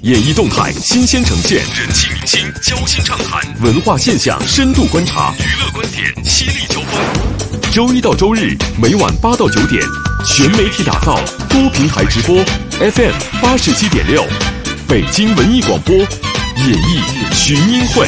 演艺动态新鲜呈现，人气明星交心畅谈，文化现象深度观察，娱乐观点犀利交锋。周一到周日每晚8到9点，全媒体打造，多平台直播 FM 87.6，北京文艺广播演艺群英会。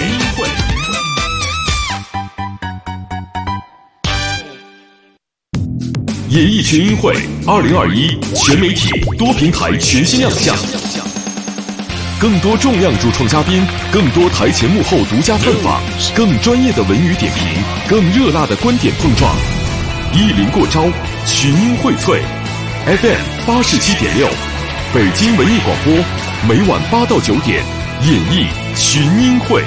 演艺群英会2021全媒体多平台全新亮相，更多重量主创嘉宾，更多台前幕后独家采访，更专业的文娱点评，更热辣的观点碰撞。一临过招，群英荟萃 FM 87.6，北京文艺广播，每晚8到9点，演艺群英会。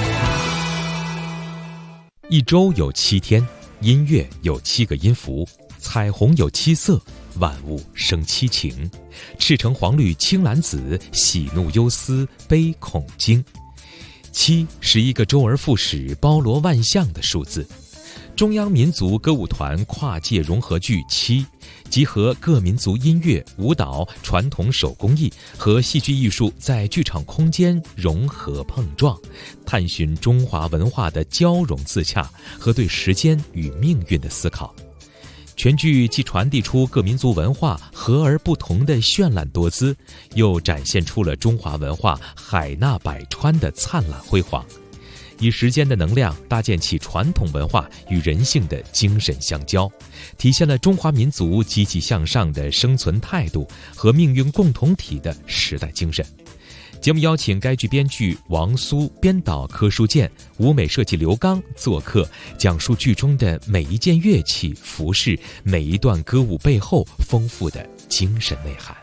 一周有7天，音乐有7个音符，彩虹有7色，万物生7情，赤橙黄绿青蓝紫，喜怒忧思悲恐惊。7是一个周而复始、包罗万象的数字。中央民族歌舞团跨界融合剧7，集合各民族音乐、舞蹈、传统手工艺和戏剧艺术在剧场空间融合碰撞，探寻中华文化的交融自洽和对时间与命运的思考。全剧既传递出各民族文化和而不同的绚烂多姿，又展现出了中华文化海纳百川的灿烂辉煌，以时间的能量搭建起传统文化与人性的精神相交，体现了中华民族积极向上的生存态度和命运共同体的时代精神。节目邀请该剧编剧王苏、编导柯书建、舞美设计刘刚做客，讲述剧中的每一件乐器、服饰，每一段歌舞背后丰富的精神内涵。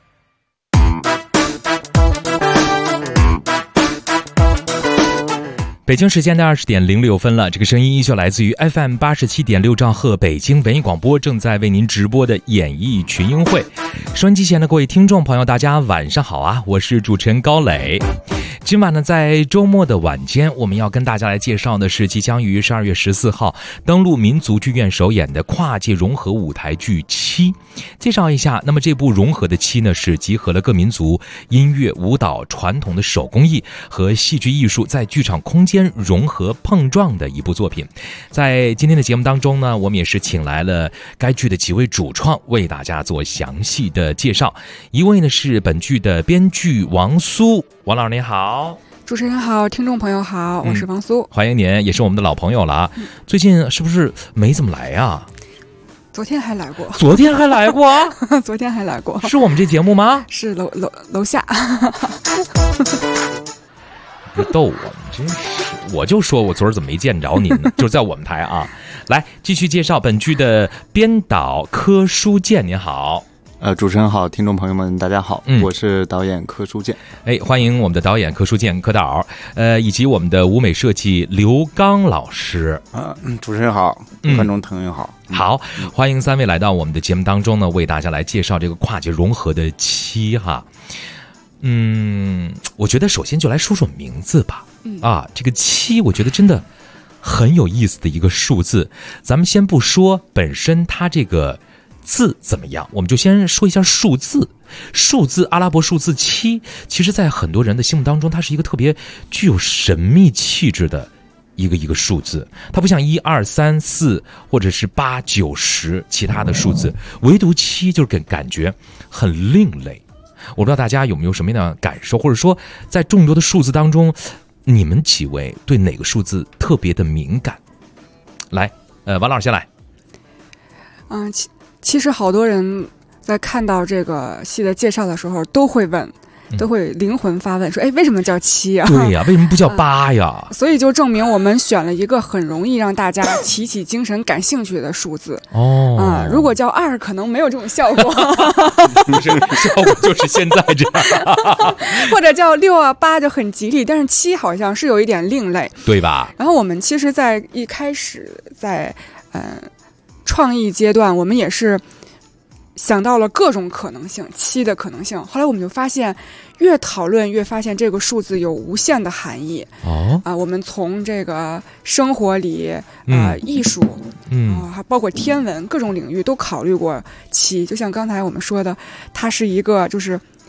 北京时间的20:06了，这个声音依旧来自于 FM 87.6兆赫北京文艺广播，正在为您直播的演艺群英会。收音机前的各位听众朋友，大家晚上好啊！我是主持人高磊。今晚呢，在周末的晚间，我们要跟大家来介绍的是即将于12月14号登陆民族剧院首演的跨界融合舞台剧7。介绍一下，那么这部融合的7呢，是集合了各民族音乐、舞蹈、传统的手工艺和戏剧艺术在剧场空间融合碰撞的一部作品。在今天的节目当中呢，我们也是请来了该剧的几位主创为大家做详细的介绍。一位呢是本剧的编剧王苏，王老师您好。 主持人好，听众朋友好，我是王苏， 欢迎您，也是我们的老朋友了啊。最近是不是没怎么来啊？ 昨天还来过， 昨天还来过昨天还来过， 是我们这节目吗？ 是楼下。 这逗我们，真是！我就说我昨儿怎么没见着您呢？就是在我们台啊。来，继续介绍本剧的编导柯书建，您好。 主持人好，听众朋友们大家好，我是导演柯书建。 欢迎我们的导演柯书建柯导，以及我们的舞美设计刘刚老师。 主持人好，观众朋友好。 好，欢迎3位来到我们的节目当中呢，为大家来介绍这个跨界融合的7哈。我觉得首先就来说说名字吧。这个7，我觉得真的很有意思的一个数字。咱们先不说本身它这个字怎么样，我们就先说一下数字。阿拉伯数字7，其实在很多人的心目当中，它是一个特别具有神秘气质的一个数字。它不像1、2、3、4或者是8、9、10其他的数字，唯独7就是感觉很另类。我不知道大家有没有什么样的感受，或者说在众多的数字当中，你们几位对哪个数字特别的敏感？来，王老师先来。 其实好多人在看到这个戏的介绍的时候都会问，都会灵魂发问说，为什么叫7呀？ 对呀，为什么不叫8呀？ 所以就证明我们选了一个很容易让大家提起精神感兴趣的数字。如果叫2可能没有这种效果。 效果就是现在这样。 或者叫6啊8就很吉利，但是7好像是有一点另类， 对吧？ 然后我们其实在一开始在创意阶段，我们也是想到了各种可能性，7的可能性。后来我们就发现，越讨论越发现这个数字有无限的含义。我们从这个生活里艺术还包括天文各种领域都考虑过7。就像刚才我们说的，它是一个就是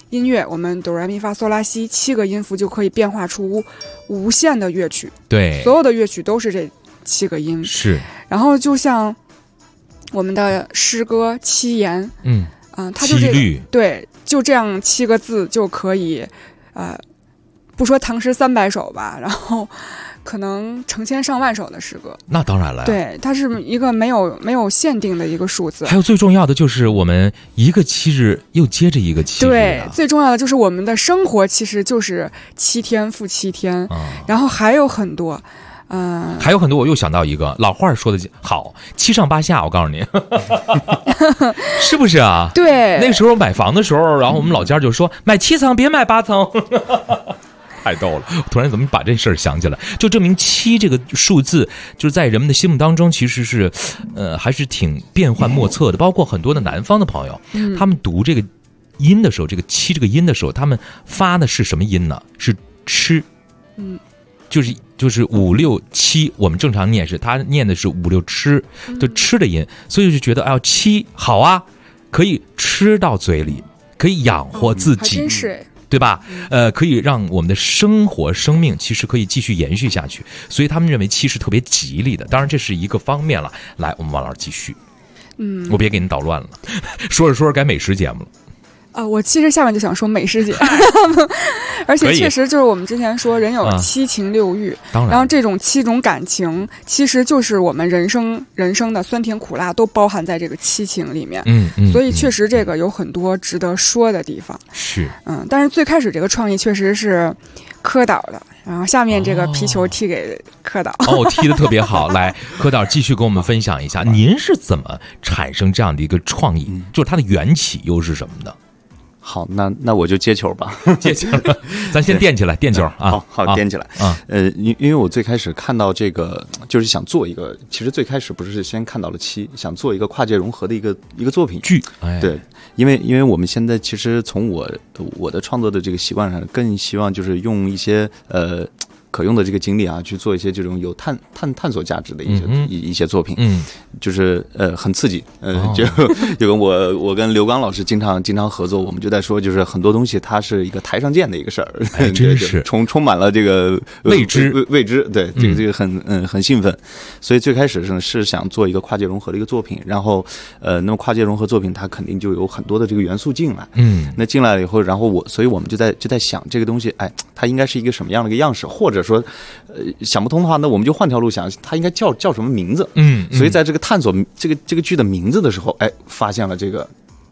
音乐，我们哆来咪发嗦拉西7个音符就可以变化出无限的乐曲。 对， 所有的乐曲都是这7个音。 是。 然后就像我们的诗歌7言，它就七律， 对，就这样7个字就可以，不说唐诗300首吧，然后可能成千上万首的诗歌。 那当然了， 对，它是一个没有限定的一个数字。 还有最重要的就是我们一个7日又接着一个7日、 对，最重要的就是我们的生活其实就是7天复7天，然后还有很多。 还有很多，我又想到一个老话说的好，7上8下，我告诉你，是不是啊？ 对， 那个时候买房的时候，然后我们老家就说买7层别买8层，太逗了。突然怎么把这事儿想起来，就证明7这个数字就是在人们的心目当中其实是还是挺变幻莫测的。包括很多的南方的朋友，他们读这个音的时候，这个7这个音的时候，他们发的是什么音呢？是吃，就是5、6、7，我们正常念是，他念的是5、6吃，就吃的音，所以就觉得7好啊，可以吃到嘴里，可以养活自己， 还真是， 对吧？可以让我们的生命其实可以继续延续下去，所以他们认为7是特别吉利的。当然这是一个方面了。来，我们王老师继续。我别给你捣乱了，说着说着改美食节目了。 我其实下面就想说美食节，而且确实就是我们之前说人有7情6欲，然后这种7种感情其实就是我们人生的酸甜苦辣都包含在这个7情里面。所以确实这个有很多值得说的地方。 是， 但是最开始这个创意确实是柯导的，然后下面这个皮球踢给柯导。 踢得特别好。来，柯导继续跟我们分享一下，您是怎么产生这样的一个创意？就是它的缘起又是什么的？ 好，那我就接球吧。 接球，咱先垫起来，垫球啊！ 好，垫起来啊！因为我最开始看到这个，就是想做一个，其实最开始不是先看到了7，想做一个跨界融合的一个作品剧。 对，因为我们现在其实从我的创作的这个习惯上，更希望就是用一些可用的这个经历啊，去做一些这种有探索价值的一些作品，就是很刺激，就跟我跟刘刚老师经常合作，我们就在说，就是很多东西它是一个台上见的一个事儿， 真是充满了这个未知，对，这个很兴奋，所以最开始是想做一个跨界融合的一个作品，然后那么跨界融合作品它肯定就有很多的这个元素进来，那进来了以后，然后所以我们就在想这个东西，它应该是一个什么样的一个样式，或者说想不通的话，那我们就换条路想，它应该叫什么名字？所以在这个探索这个剧的名字的时候，发现了这个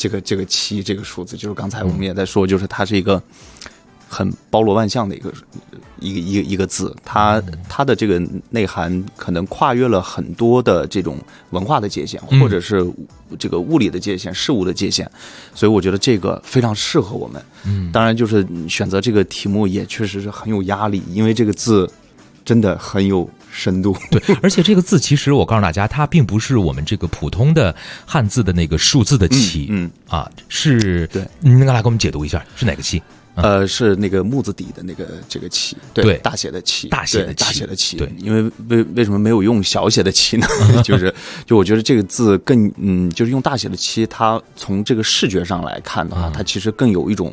7这个数字，就是刚才我们也在说，就是它是一个很包罗万象的一个字，它的这个内涵可能跨越了很多的这种文化的界限，或者是这个物理的界限、事物的界限，所以我觉得这个非常适合我们。当然就是选择这个题目也确实是很有压力，因为这个字真的很有深度。 对，而且这个字其实我告诉大家，它并不是我们这个普通的汉字的那个数字的7，是， 对， 您来给我们解读一下是哪个7？ 是那个木字底的这个7，对，大写的7，大写的7，对，因为为什么没有用小写的7呢？就我觉得这个字更就是用大写的7，它从这个视觉上来看的话，它其实更有一种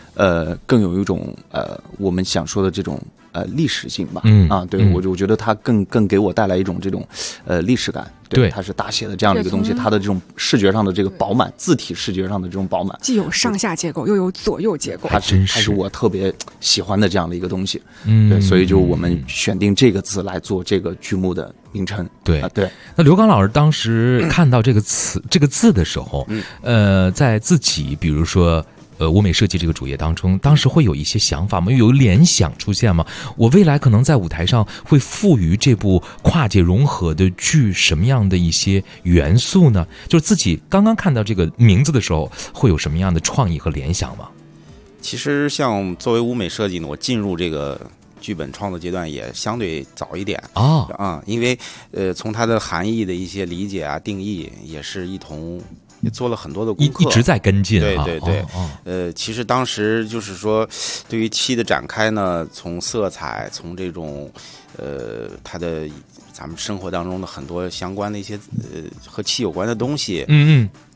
我们想说的这种历史性吧。对，我觉得它更给我带来一种这种历史感。对，它是大写的这样的一个东西，它的这种视觉上的这个饱满，字体视觉上的这种饱满， 既有上下结构又有左右结构， 它是我特别喜欢的这样的一个东西。对，所以就我们选定这个字来做这个剧目的名称。对。 那刘刚老师当时看到这个字的时候，在自己比如说舞美设计这个主页当中，当时会有一些想法吗？有联想出现吗？我未来可能在舞台上会赋予这部跨界融合的剧什么样的一些元素呢？就是自己刚刚看到这个名字的时候，会有什么样的创意和联想吗？ 其实像作为舞美设计呢，我进入这个剧本创作阶段也相对早一点因为从它的含义的一些理解啊、定义也是也做了很多的功课， 一直在跟进。 对，其实当时就是说，对于7的展开呢，从色彩，从这种它的咱们生活当中的很多相关的一些和7有关的东西，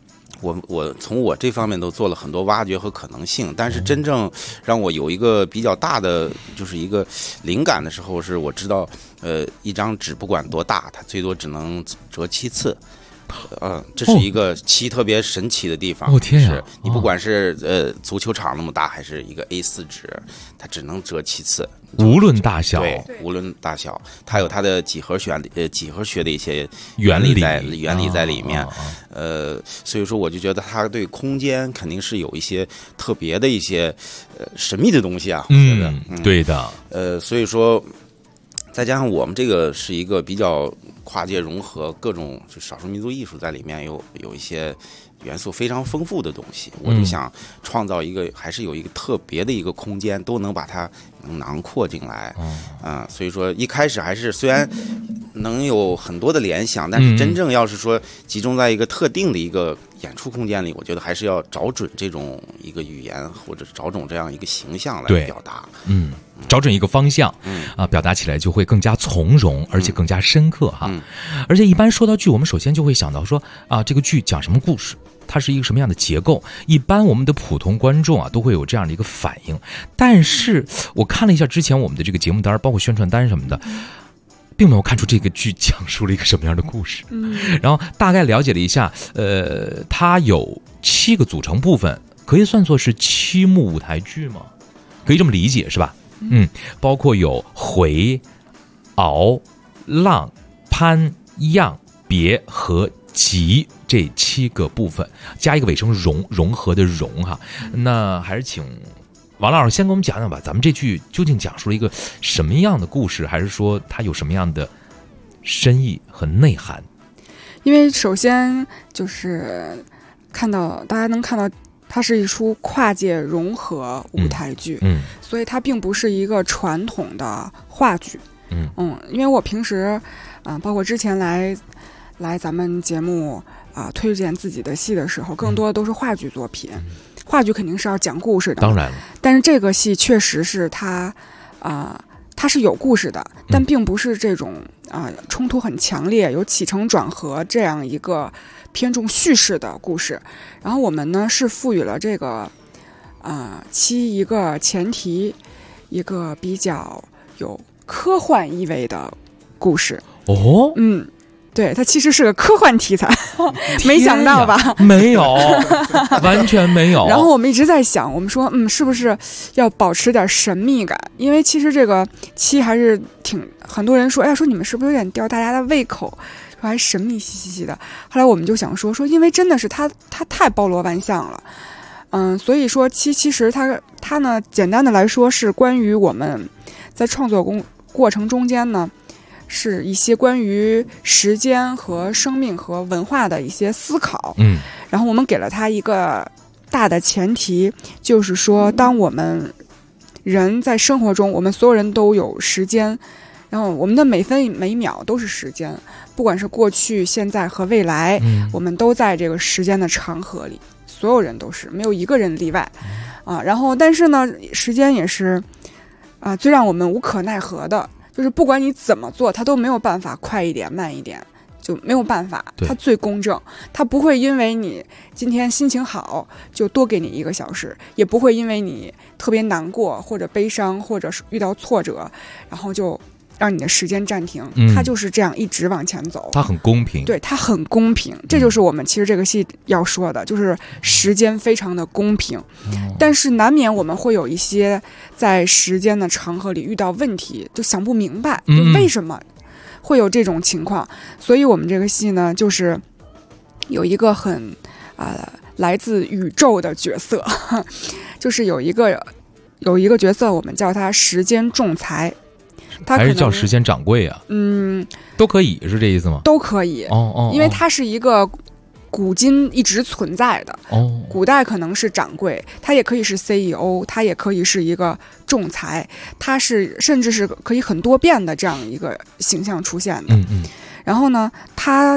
我从我这方面都做了很多挖掘和可能性，但是真正让我有一个比较大的就是一个灵感的时候，是我知道一张纸不管多大，它最多只能折7次。这是一个漆特别神奇的地方。 天呀！ 是你不管是足球场那么大，还是一个 A4 纸，它只能折7次， 无论大小。 对，无论大小，它有它的几何学的一些原理在里面。所以说我就觉得它对空间肯定是有一些特别的一些神秘的东西啊。 对的。 所以说再加上我们这个是一个比较跨界融合各种就少数民族艺术在里面有一些元素非常丰富的东西，我就想创造一个还是有一个特别的一个空间，都能把它囊括进来。所以说一开始还是虽然能有很多的联想，但是真正要是说集中在一个特定的一个演出空间里，我觉得还是要找准这种一个语言或者找准这样一个形象来表达。 找准一个方向，表达起来就会更加从容，而且更加深刻哈。而且一般说到剧，我们首先就会想到说这个剧讲什么故事，它是一个什么样的结构。一般我们的普通观众都会有这样的一个反应。但是我看了一下之前我们的这个节目单，包括宣传单什么的，并没有看出这个剧讲述了一个什么样的故事。然后大概了解了一下，它有7个组成部分，可以算作是7幕舞台剧吗？可以这么理解是吧？包括有回、敖、浪、攀、漾、别和集这7个部分，加一个尾声融合的融哈。那还是请王老师先给我们讲讲吧，咱们这剧究竟讲述了一个什么样的故事，还是说它有什么样的深意和内涵？ 因为首先就是大家能看到它是一出跨界融合舞台剧，所以它并不是一个传统的话剧。因为我平时包括之前来咱们节目推荐自己的戏的时候，更多的都是话剧作品。话剧肯定是要讲故事的， 当然了，但是这个戏确实是它是有故事的，但并不是这种冲突很强烈，有起承转合这样一个偏重叙事的故事。然后我们呢是赋予了这个一个前提，一个比较有科幻意味的故事。对，它其实是个科幻题材，没想到吧？ 没有，完全没有。 然后我们一直在想，我们说，是不是要保持点神秘感？因为其实这个7还是很多人说，说你们是不是有点吊大家的胃口，说还神秘兮兮的。后来我们就想说，因为真的是它太包罗万象了，所以说7其实它呢，简单的来说是关于我们在创作过程中间呢。是一些关于时间和生命和文化的一些思考，然后我们给了他一个大的前提，就是说，当我们人在生活中，我们所有人都有时间，然后我们的每分每秒都是时间，不管是过去、现在和未来，我们都在这个时间的长河里，所有人都是，没有一个人例外，然后但是呢，时间也是最让我们无可奈何的。就是不管你怎么做，它都没有办法快一点慢一点，就没有办法，它最公正，它不会因为你今天心情好就多给你1个小时，也不会因为你特别难过或者悲伤或者遇到挫折，然后就让你的时间暂停，它就是这样一直往前走， 它很公平， 对，它很公平，这就是我们其实这个戏要说的，就是时间非常的公平，但是难免我们会有一些在时间的长河里遇到问题，就想不明白，就为什么会有这种情况，所以我们这个戏呢，就是有一个很来自宇宙的角色，就是有一个角色，我们叫他时间仲裁。他还是叫时间掌柜啊？都可以，是这意思吗？ 都可以，因为它是一个古今一直存在的。古代可能是掌柜，他也可以是 CEO， 他也可以是一个仲裁，他是甚至是可以很多变的这样一个形象出现的。然后呢，他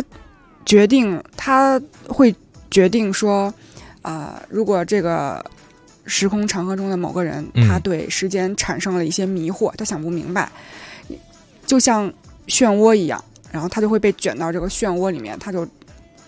会决定说，如果这个时空长河中的某个人，他对时间产生了一些迷惑，他想不明白，就像漩涡一样，然后他就会被卷到这个漩涡里面，他就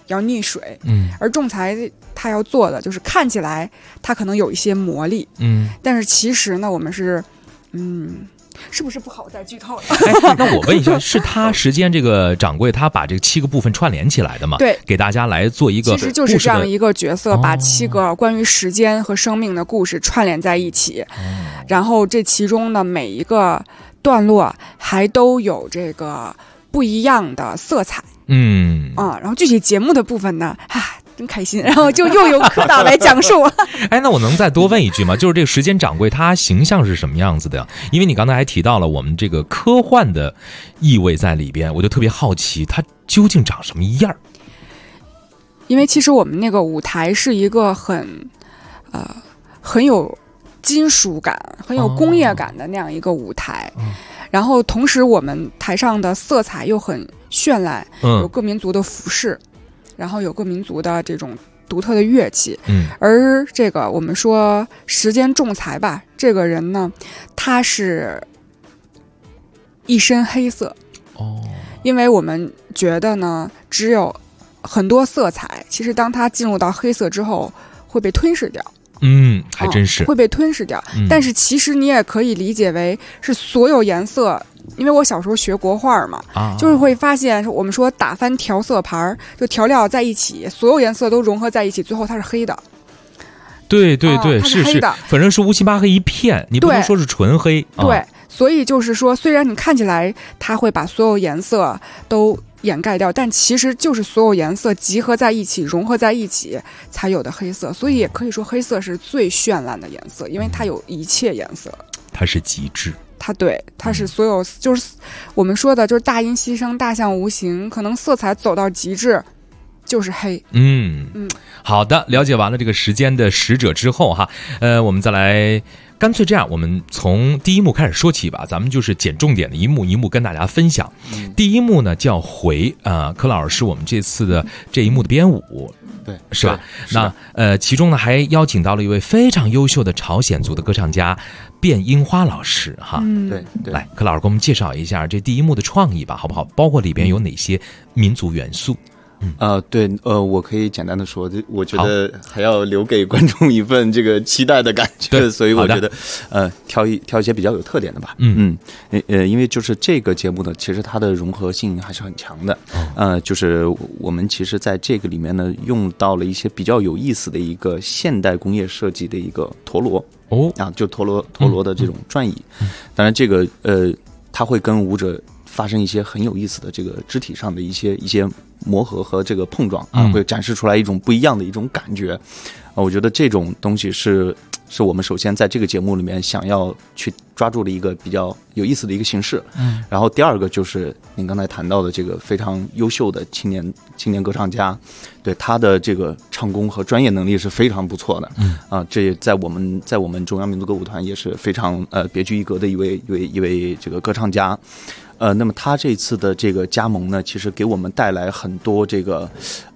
要溺水，而仲裁他要做的就是看起来他可能有一些魔力，但是其实呢，我们是，是不是不好再剧透了？ 那我问一下，是他时间这个掌柜他把这个7个部分串联起来的吗？ 对， 给大家来做一个， 其实就是这样一个角色，把7个关于时间和生命的故事串联在一起，然后这其中的每一个段落还都有这个不一样的色彩，然后具体节目的部分呢，真开心，然后就又由柯导来讲述。 那我能再多问一句吗？就是这个时间掌柜他形象是什么样子的？因为你刚才还提到了我们这个科幻的意味在里边，我就特别好奇他究竟长什么样。 因为其实我们那个舞台是一个很有金属感、很有工业感的那样一个舞台，然后同时我们台上的色彩又很绚烂，有各民族的服饰。然后有各民族的这种独特的乐器，而这个我们说时间仲裁吧，这个人呢，他是一身黑色，因为我们觉得呢，只有很多色彩，其实当它进入到黑色之后，会被吞噬掉。 还真是会被吞噬掉。但是其实你也可以理解为是所有颜色。因为我小时候学国画嘛，就是会发现我们说打翻调色盘，就调料在一起，所有颜色都融合在一起，最后它是黑的。 对，是黑的，反正是乌漆八黑一片，你不能说是纯黑。 对，所以就是说，虽然你看起来它会把所有颜色都掩盖掉，但其实就是所有颜色集合在一起、融合在一起才有的黑色。所以也可以说，黑色是最绚烂的颜色，因为它有一切颜色， 它是极致。 它是所有，就是我们说的，就是大音希声，大象无形，可能色彩走到极致就是黑。 好的，了解完了这个时间的使者之后哈，我们再来。干脆这样，我们从第一幕开始说起吧，咱们就是捡重点的一幕一幕跟大家分享。第一幕呢叫回柯老师是我们这次的这一幕的编舞， 对， 是吧？那其中呢还邀请到了一位非常优秀的朝鲜族的歌唱家卞樱花老师哈。 对， 来，柯老师给我们介绍一下这第一幕的创意吧，好不好？包括里边有哪些民族元素？ 对，我可以简单的说，我觉得还要留给观众一份这个期待的感觉，所以我觉得，挑一些比较有特点的吧。因为就是这个节目呢，其实它的融合性还是很强的。就是我们其实在这个里面呢，用到了一些比较有意思的一个现代工业设计的一个陀螺。就陀螺的这种转椅。当然，这个它会跟舞者发生一些很有意思的这个肢体上的一些磨合和这个碰撞会展示出来一种不一样的一种感觉。我觉得这种东西是我们首先在这个节目里面想要去抓住的一个比较有意思的一个形式。然后第二个就是您刚才谈到的这个非常优秀的青年歌唱家，对他的这个唱功和专业能力是非常不错的。这也在我们中央民族歌舞团也是非常别具一格的一位这个歌唱家。那么他这次的这个加盟呢，其实给我们带来很多这个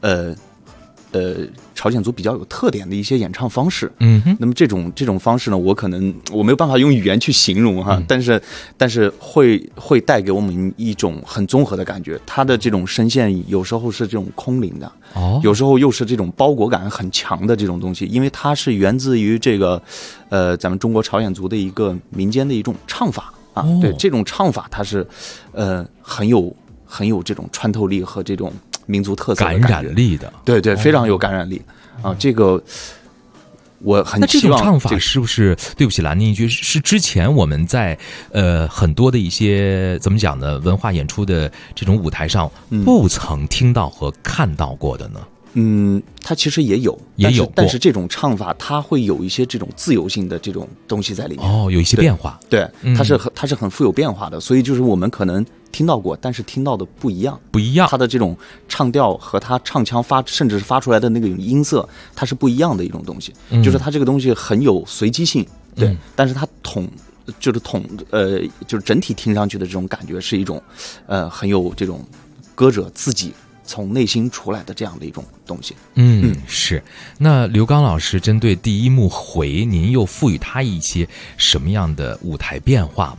朝鲜族比较有特点的一些演唱方式。那么这种方式呢，我没有办法用语言去形容哈，但是会带给我们一种很综合的感觉。它的这种声线有时候是这种空灵的，有时候又是这种包裹感很强的这种东西，因为它是源自于这个咱们中国朝鲜族的一个民间的一种唱法。对，这种唱法它是很有这种穿透力和这种民族特色的感染力的。 对，非常有感染力这个我很希望。 那这种唱法是不是，对不起兰妮一句，是之前我们在很多的一些怎么讲呢，文化演出的这种舞台上不曾听到和看到过的呢？ 它其实也有，但是这种唱法它会有一些这种自由性的这种东西在里面。 有一些变化。 对，它是很富有变化的，所以就是我们可能听到过，但是听到的不一样。它的这种唱调和它唱腔甚至是发出来的那个音色，它是不一样的一种东西。就是它这个东西很有随机性，对，但是它就是整体听上去的这种感觉是一种很有这种歌者自己从内心出来的这样的一种东西。 是。那刘刚老师针对第一幕回，您又赋予他一些什么样的舞台变化吗？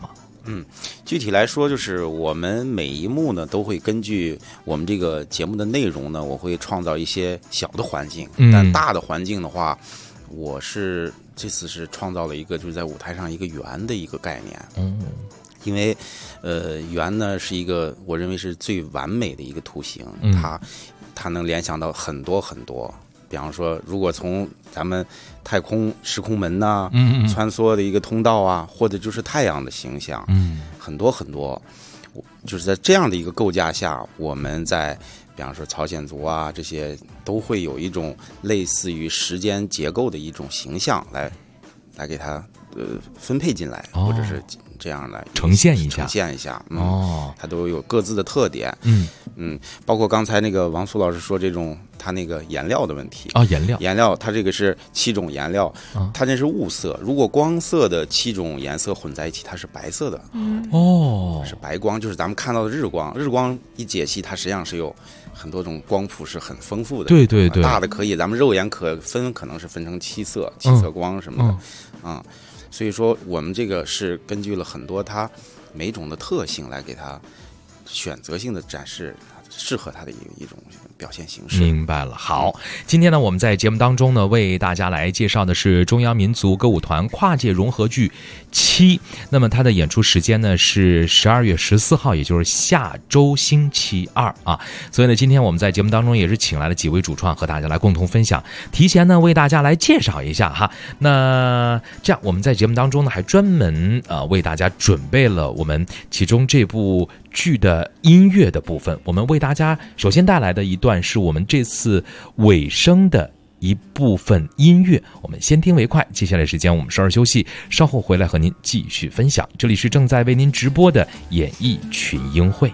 具体来说，就是我们每一幕呢，都会根据我们这个节目的内容呢，我会创造一些小的环境，但大的环境的话，我这次是创造了一个就是在舞台上一个圆的一个概念。因为圆呢是一个我认为是最完美的一个图形，它能联想到很多很多。比方说，如果从咱们太空时空门呐，穿梭的一个通道啊，或者就是太阳的形象，很多很多，就是在这样的一个构架下，我们在比方说朝鲜族啊这些都会有一种类似于时间结构的一种形象来给它分配进来，或者是这样来呈现一下， 它都有各自的特点。包括刚才那个王苏老师说这种它那个颜料的问题颜料它这个是7种颜料，它这是雾色，如果光色的7种颜色混在一起，它是白色的，是白光，就是咱们看到的日光一解析，它实际上是有很多种光谱，是很丰富的。 对， 大的可以咱们肉眼可能是分成7色光什么的所以说我们这个是根据了很多它每种的特性来给它选择性的展示适合它的一种表现形式。 明白了。好，今天呢，我们在节目当中呢，为大家来介绍的是中央民族歌舞团跨界融合剧7。那么它的演出时间呢是12月14号，也就是下周星期2啊。所以呢，今天我们在节目当中也是请来了几位主创和大家来共同分享，提前呢为大家来介绍一下哈。那这样我们在节目当中呢还专门为大家准备了我们其中这部剧的音乐的部分。我们为大家首先带来的一段是我们这次尾声的一部分音乐，我们先听为快，接下来时间我们稍事休息，稍后回来和您继续分享。这里是正在为您直播的演艺群英会。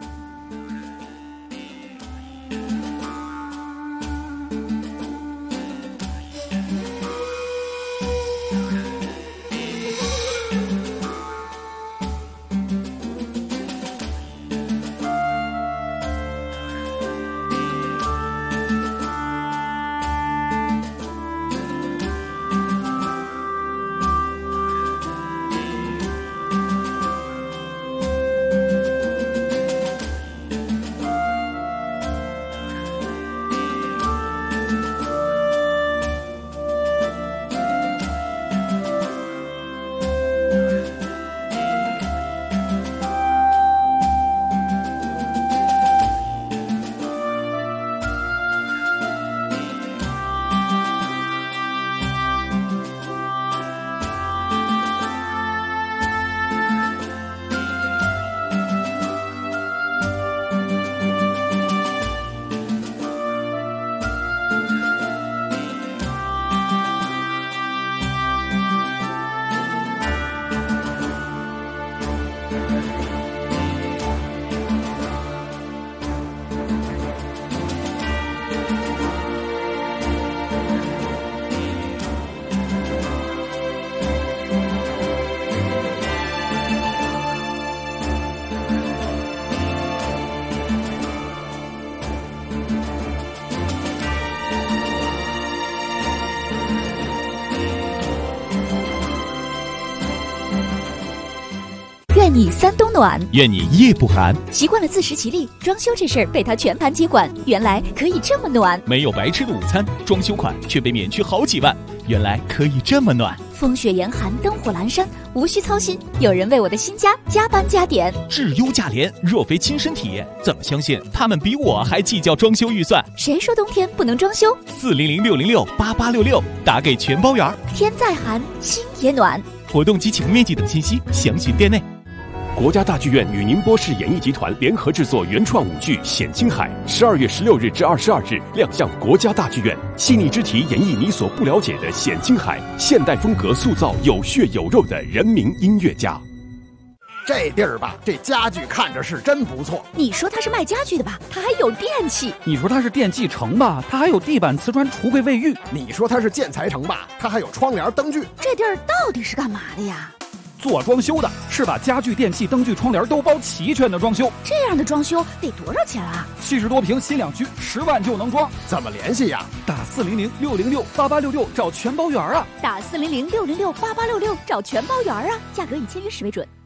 愿你3冬暖， 愿你夜不寒。 习惯了自食其力，装修这事儿被他全盘接管，原来可以这么暖。 没有白吃的午餐，装修款却被免去好几万，原来可以这么暖。 风雪严寒，灯火阑珊，无需操心，有人为我的新家加班加点。 质优价廉，若非亲身体验，怎么相信他们比我还计较装修预算？ 谁说冬天不能装修 ？400-606-8866，打给全包圆。 天再寒，心也暖。 活动及请面积等信息，详询店内。 国家大剧院与宁波市演艺集团联合制作原创舞剧《显青海》，12月16日至22日亮相国家大剧院，细腻之题演绎你所不了解的显青海，现代风格塑造有血有肉的人民音乐家。 这地儿吧，这家具看着是真不错。 你说它是卖家具的吧，它还有电器。 你说它是电器城吧，它还有地板、瓷砖、橱柜、卫浴。 你说它是建材城吧，它还有窗帘、灯具。 这地儿到底是干嘛的呀？ 做装修的，是把家具、电器、灯具、窗帘都包齐全的装修。 这样的装修得多少钱啊 ？70多平新两居，10万就能装。 怎么联系呀？ 打400-606-8866找全包圆啊！ 打400-606-8866找全包圆啊！价格以签约时为准。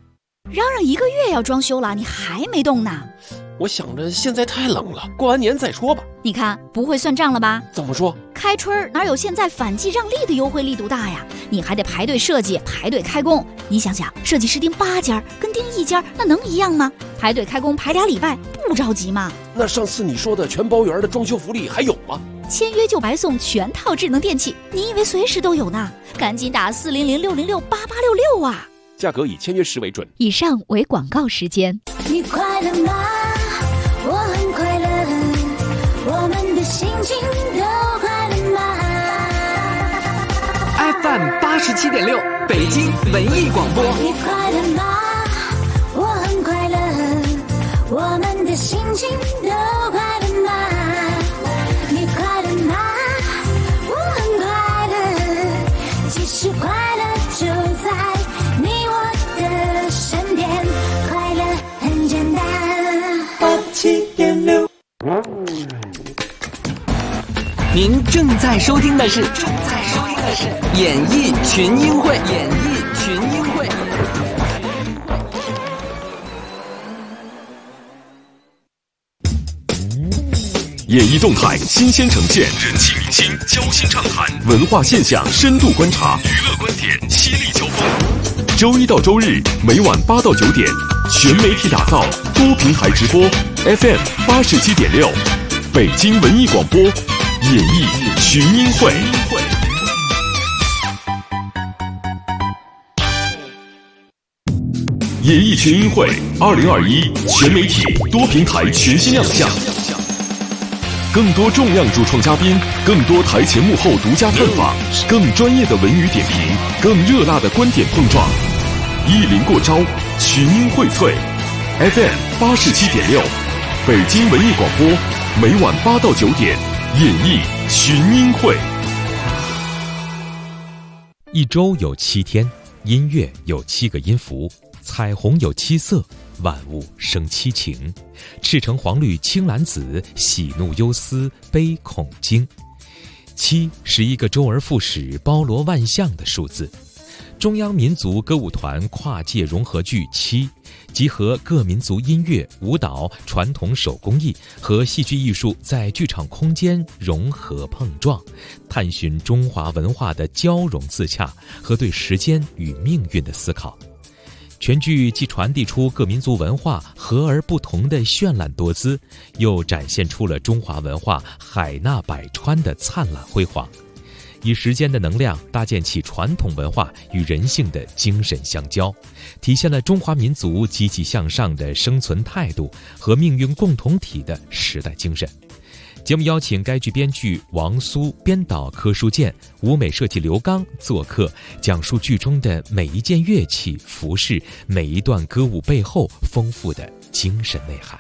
嚷嚷1个月要装修了，你还没动呢？ 我想着现在太冷了，过完年再说吧。 你看不会算账了吧？ 怎么说？ 开春哪有现在反季让利的优惠力度大呀？你还得排队设计，排队开工。你想想，设计师订8家跟订1家那能一样吗？排队开工排2礼拜，不着急吗？ 那上次你说的全包圆的装修福利还有吗？ 签约就白送全套智能电器，你以为随时都有呢？赶紧打400-606-8866啊！ 价格以签约时为准。 以上为广告时间。 你快乐吗？我很快乐，我们的心情都快乐吗 ？FM 87.6，北京文艺广播。 你快乐吗？我很快乐，我们的心情都快乐吗？你快乐吗？我很快乐，其实快乐就在你我的身边，快乐很简单。87.6， 您正在收听的是演艺群英会。 演艺动态新鲜呈现，人气明星交心畅谈，文化现象深度观察，娱乐观点犀利交锋。周一到周日每晚8到9点，全媒体打造，多平台直播 ，FM 87.6，北京文艺广播，演艺群英会。演艺群英会2021全媒体多平台全新亮相。更多重量主创嘉宾，更多台前幕后独家探访，更专业的文娱点评，更热辣的观点碰撞，一临过招，群英荟萃。FM 87.6，北京文艺广播，每晚8到9点，演艺群英会。 一周有7天，音乐有7个音符，彩虹有7色，万物生7情，赤橙黄绿青蓝紫，喜怒忧思悲恐惊。7是一个周而复始、包罗万象的数字。中央民族歌舞团跨界融合剧7，集合各民族音乐、舞蹈、传统手工艺和戏剧艺术在剧场空间融合碰撞，探寻中华文化的交融自洽和对时间与命运的思考。全剧既传递出各民族文化和而不同的绚烂多姿，又展现出了中华文化海纳百川的灿烂辉煌，以时间的能量搭建起传统文化与人性的精神相交，体现了中华民族积极向上的生存态度和命运共同体的时代精神。节目邀请该剧编剧王苏、编导柯书建、舞美设计刘刚做客，讲述剧中的每一件乐器、服饰，每一段歌舞背后丰富的精神内涵。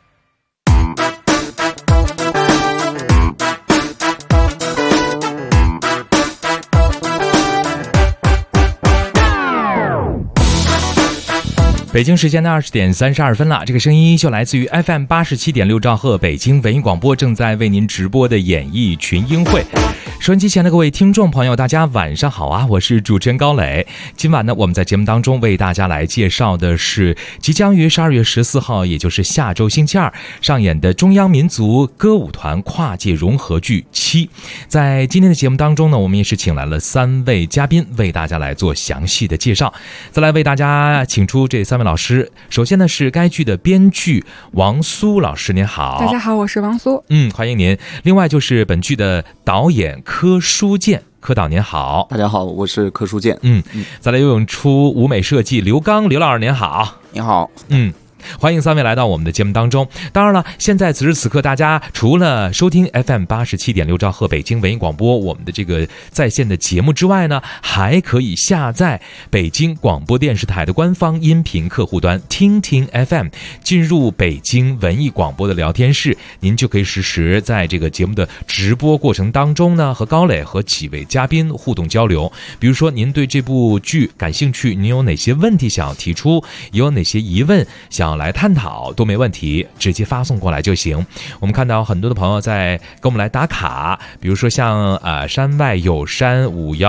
北京时间的20点32分了，这个声音依旧来自于 FM 87.6兆赫北京文艺广播，正在为您直播的演艺群英会。收音机前的各位听众朋友，大家晚上好啊！我是主持人高磊。今晚呢，我们在节目当中为大家来介绍的是即将于12月14号，也就是下周星期二上演的中央民族歌舞团跨界融合剧7。在今天的节目当中呢，我们也是请来了3位嘉宾为大家来做详细的介绍。再来为大家请出这3位老师，首先呢是该剧的编剧王苏老师，您好。 大家好，我是王苏。 欢迎您。另外就是本剧的导演柯书建，柯导您好。 大家好，我是柯书建。 再来有请出舞美设计刘刚，刘老师您好。 你好。 欢迎3位来到我们的节目当中。当然了，现在此时此刻大家除了收听 FM 87.6兆赫北京文艺广播我们的这个在线的节目之外呢，还可以下载北京广播电视台的官方音频客户端听听 FM， 进入北京文艺广播的聊天室，您就可以实时在这个节目的直播过程当中呢，和高磊和几位嘉宾互动交流。比如说您对这部剧感兴趣，您有哪些问题想要提出，有哪些疑问想想来探讨都没问题，直接发送过来就行。我们看到很多的朋友在跟我们来打卡，比如说像山外有山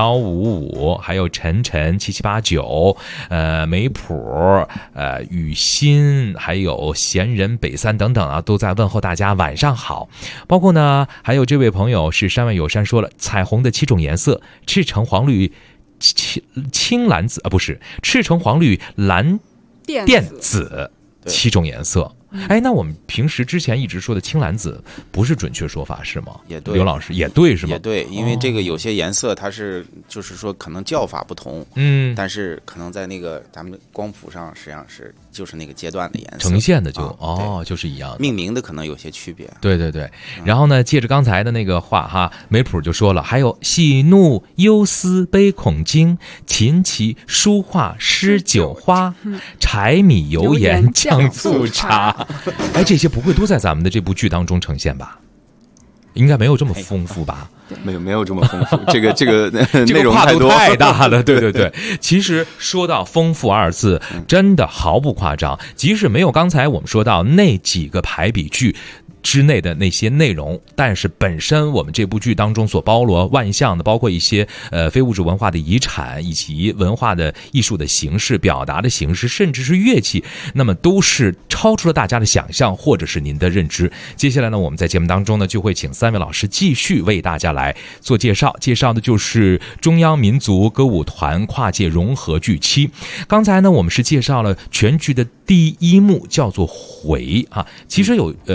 5155，还有晨晨7789，梅普，雨欣，还有闲人北三等等啊，都在问候大家晚上好。包括呢，还有这位朋友是山外有山说了，彩虹的7种颜色，赤橙黄绿青蓝紫不是赤橙黄绿蓝靛紫7种颜色。哎，那我们平时之前一直说的青蓝紫不是准确说法是吗？ 也对， 刘老师也对是吗？ 也对，因为这个有些颜色它是就是说可能叫法不同，但是可能在那个咱们的光谱上实际上是就是那个阶段的颜色呈现的就是一样的， 命名的可能有些区别。 对对对，然后呢，借着刚才的那个话哈，梅普就说了，还有喜怒忧思悲恐惊，琴棋书画诗酒花，柴米油盐酱醋茶。哎，这些不会都在咱们的这部剧当中呈现吧？应该没有这么丰富吧？ 没有这么丰富，这个内容跨度太大了。对对对，其实说到丰富2字，真的毫不夸张。即使没有刚才我们说到那几个排比句之内的那些内容，但是本身我们这部剧当中所包罗万象的，包括一些非物质文化的遗产，以及文化的艺术的形式、表达的形式，甚至是乐器，那么都是超出了大家的想象或者是您的认知。接下来呢，我们在节目当中呢，就会请3位老师继续为大家来做介绍，介绍的就是中央民族歌舞团跨界融合剧7。刚才呢，我们是介绍了全剧的第1幕，叫做回啊，其实有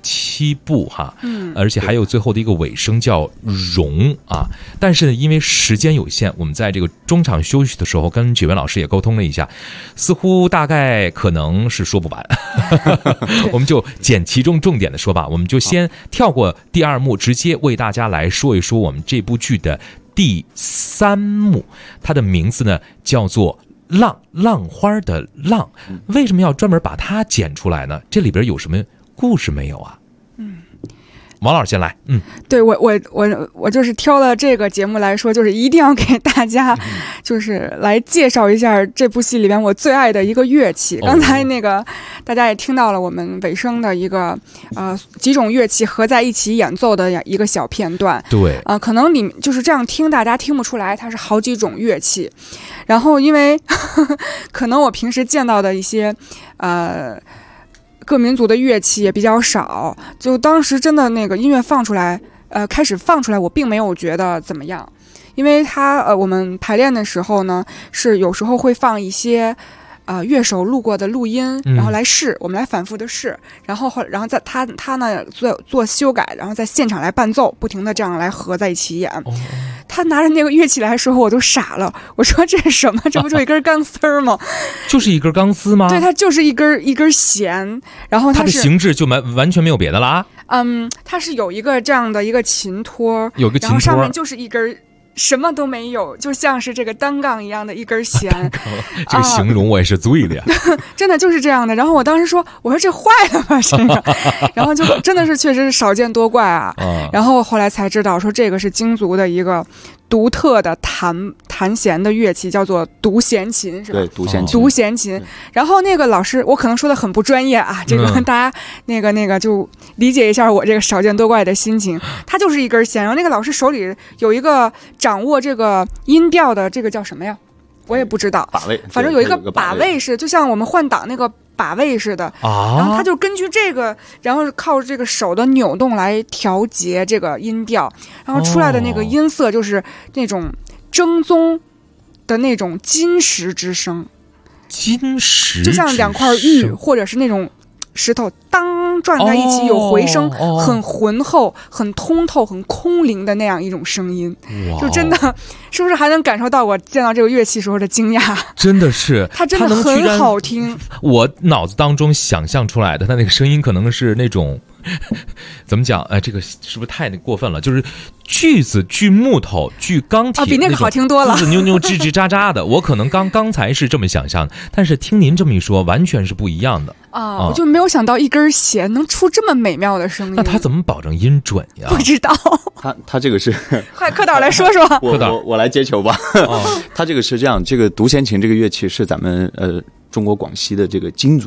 7部哈，而且还有最后的一个尾声叫融啊。但是呢，因为时间有限，我们在这个中场休息的时候跟举文老师也沟通了一下，似乎大概可能是说不完，我们就捡其中重点的说吧。我们就先跳过第2幕，直接为大家来说一说我们这部剧的第3幕，它的名字呢叫做浪花的浪。为什么要专门把它剪出来呢？这里边有什么故事没有啊？王老师先来。 对，我就是挑了这个节目来说，就是一定要给大家就是来介绍一下这部戏里边我最爱的一个乐器。刚才那个大家也听到了我们尾声的一个几种乐器合在一起演奏的一个小片段。 对， 可能你就是这样听大家听不出来它是好几种乐器。然后因为可能我平时见到的一些各民族的乐器也比较少，就当时真的那个音乐放出来，开始放出来，我并没有觉得怎么样，因为我们排练的时候呢，是有时候会放一些乐手录过的录音，然后来试，我们来反复的试，然后在他呢做修改，然后在现场来伴奏，不停的这样来合在一起演。他拿着那个乐器来的时候，我都傻了。我说这是什么？这不就一根钢丝吗？ 就是一根钢丝吗？ 对，它就是一根弦，然后它的形制就完全没有别的啦。 它是有一个这样的一个琴托， 有个琴托， 然后上面就是一根。什么都没有，就像是这个单杠一样的一根弦。 这个形容我也是醉了呀， 真的就是这样的。然后我当时说，我说这坏了吧这个，然后就真的是确实是少见多怪啊。然后后来才知道说这个是京族的一个独特的弹弦的乐器，叫做独弦琴，是吧？ 对， 独弦琴。然后那个老师，我可能说的很不专业啊，这个大家那个就理解一下我这个少见多怪的心情。它就是一根弦，然后那个老师手里有一个掌握这个音调的这个叫什么呀？我也不知道， 把位， 反正有一个把位是，就像我们换挡那个把位似的。然后他就根据这个，然后靠这个手的扭动来调节这个音调，然后出来的那个音色就是那种正宗的那种金石之声，就像2块玉或者是那种石头当转在一起有回声，很浑厚、很通透、很空灵的那样一种声音，就真的是不是还能感受到我见到这个乐器时候的惊讶？ 真的是， 它真的很好听。 我脑子当中想象出来的，它那个声音可能是那种怎么讲？这个是不是太过分了？就是锯子锯木头锯钢铁， 比那个好听多了， 滋滋扭扭吱吱喳喳的。我可能刚才是这么想象的，但是听您这么一说，完全是不一样的。 我就没有想到一根弦能出这么美妙的声音。 那他怎么保证音准呀？ 不知道。 他这个是快柯导来说说。 我来接球吧。他这个是这样，这个独弦琴这个乐器是咱们中国广西的这个京族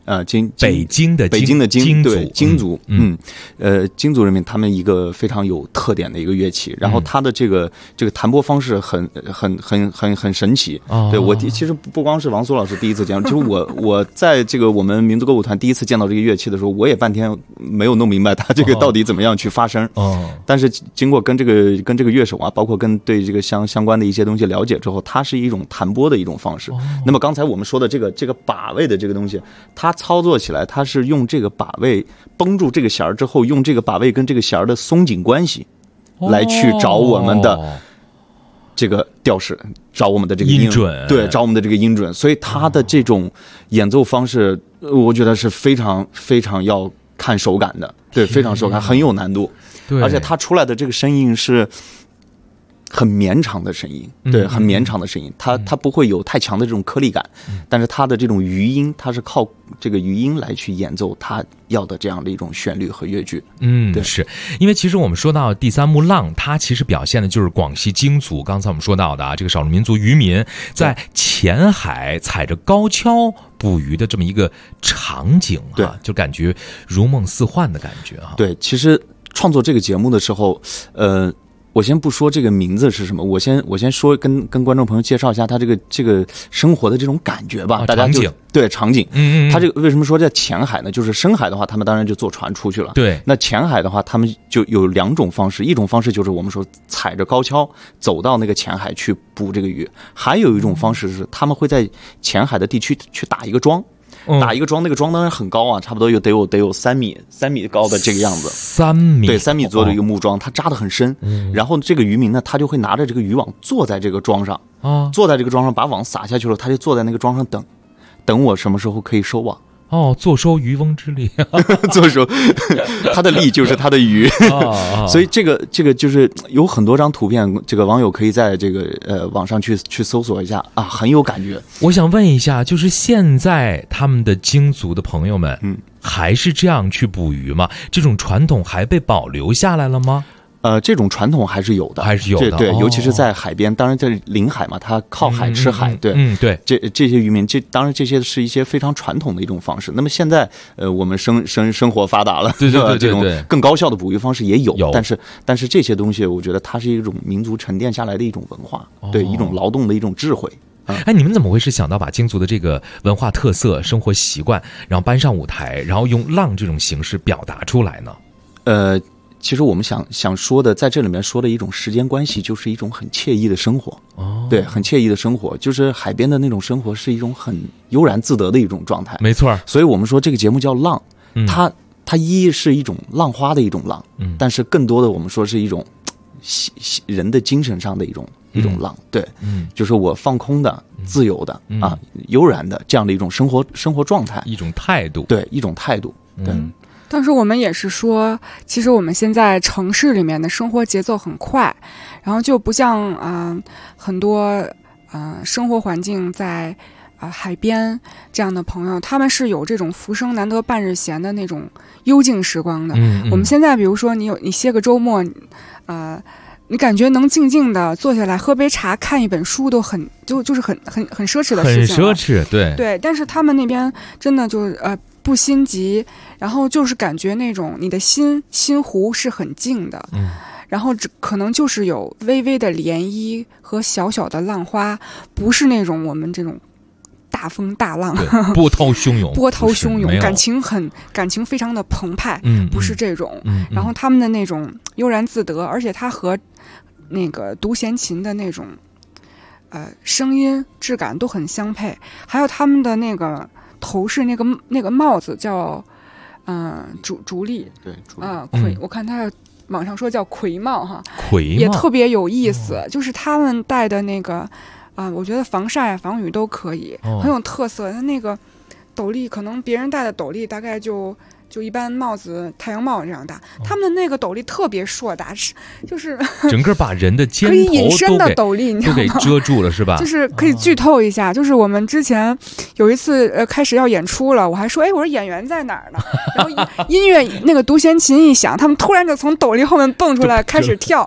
北京的京对京族，京族人民他们一个非常有特点的一个乐器，然后他的这个弹拨方式很神奇。对，我其实不光是王苏老师第一次见，就是我在这个我们民族歌舞团第一次见到这个乐器的时候，我也半天没有弄明白它这个到底怎么样去发声。但是经过跟这个乐手啊，包括跟对这个相关的一些东西了解之后，它是一种弹拨的一种方式。那么刚才我们说的这个把位的这个东西，它操作起来，它是用这个把位绷住这个弦儿之后，用这个把位跟这个弦儿的松紧关系来去找我们的这个调式，找我们的这个音准， 对，找我们的这个音准。所以它的这种演奏方式，我觉得是非常非常要看手感的，对，非常手感，很有难度。对，而且它出来的这个声音是很绵长的声音，对，很绵长的声音，它不会有太强的这种颗粒感，但是它的这种余音，它是靠这个余音来去演奏它要的这样的一种旋律和乐句。 对，是因为其实我们说到第三幕浪，它其实表现的就是广西京族，刚才我们说到的啊，这个少数民族渔民在前海踩着高跷捕鱼的这么一个场景啊，对，就感觉如梦似幻的感觉啊。 对，其实创作这个节目的时候，我先不说这个名字是什么，我先说跟观众朋友介绍一下他这个生活的这种感觉吧。大家就对场景，他这个为什么说在前海呢？就是深海的话，他们当然就坐船出去了。对，那前海的话，他们就有两种方式，一种方式就是我们说踩着高跷走到那个前海去捕这个鱼，还有一种方式是他们会在前海的地区去打一个桩。打一个桩，那个桩当然很高啊，差不多得有3米高的这个样子，3米，对，3米左右的一个木桩，它扎得很深。然后这个渔民呢，他就会拿着这个渔网坐在这个桩上，坐在这个桩上把网撒下去了，他就坐在那个桩上等我什么时候可以收网。 坐收渔翁之利， 坐收他的利就是他的鱼，所以这个就是有很多张图片，这个网友可以在这个网上去搜索一下啊，很有感觉。 我想问一下，就是现在他们的京族的朋友们，还是这样去捕鱼吗？这种传统还被保留下来了吗？ 这种传统还是有的，对，尤其是在海边，当然在临海嘛，它靠海吃海，对， 对， 这些渔民，当然这些是一些非常传统的一种方式。那么现在，我们生活发达了， 对， 这种更高效的捕鱼方式也有，但是这些东西，我觉得它是一种民族沉淀下来的一种文化，对，一种劳动的一种智慧。 你们怎么会是想到把京族的这个文化特色、生活习惯，然后搬上舞台，然后用浪这种形式表达出来呢？ 其实我们想说的，在这里面说的一种时间关系，就是一种很惬意的生活。对，很惬意的生活，就是海边的那种生活，是一种很悠然自得的一种状态。 没错， 所以我们说这个节目叫浪，它一是一种浪花的一种浪，但是更多的我们说是一种人的精神上的一种浪。对，就是我放空的、自由的啊、悠然的这样的一种生活状态， 一种态度。 对，一种态度。对。 但是我们也是说，其实我们现在城市里面的生活节奏很快，然后就不像很多生活环境在海边这样的朋友，他们是有这种浮生难得半日闲的那种幽静时光的。我们现在比如说你歇个周末，你感觉能静静的坐下来喝杯茶看一本书都就是很奢侈的事情， 很奢侈， 对。但是他们那边真的就不心急，然后就是感觉那种你的心湖是很静的，然后可能就是有微微的涟漪和小小的浪花，不是那种我们这种大风大浪， 波涛汹涌，感情非常的澎湃，不是这种。然后他们的那种悠然自得，而且他和那个独弦琴的那种声音质感都很相配，还有他们的那个头饰那个帽子叫竹笠， 对， 魁，我看他网上说叫魁帽哈， 魁帽也特别有意思，就是他们戴的那个我觉得防晒防雨都可以，很有特色。他那个斗笠可能别人戴的斗笠大概就一般帽子太阳帽这样大，他们的那个斗笠特别硕大，就是整个把人的肩头可以隐身的斗笠， 都给遮住了，是吧？ 就是可以剧透一下，就是我们之前有一次开始要演出了，我还说我说演员在哪儿呢？然后音乐那个独弦琴一响，他们突然就从斗笠后面蹦出来开始跳，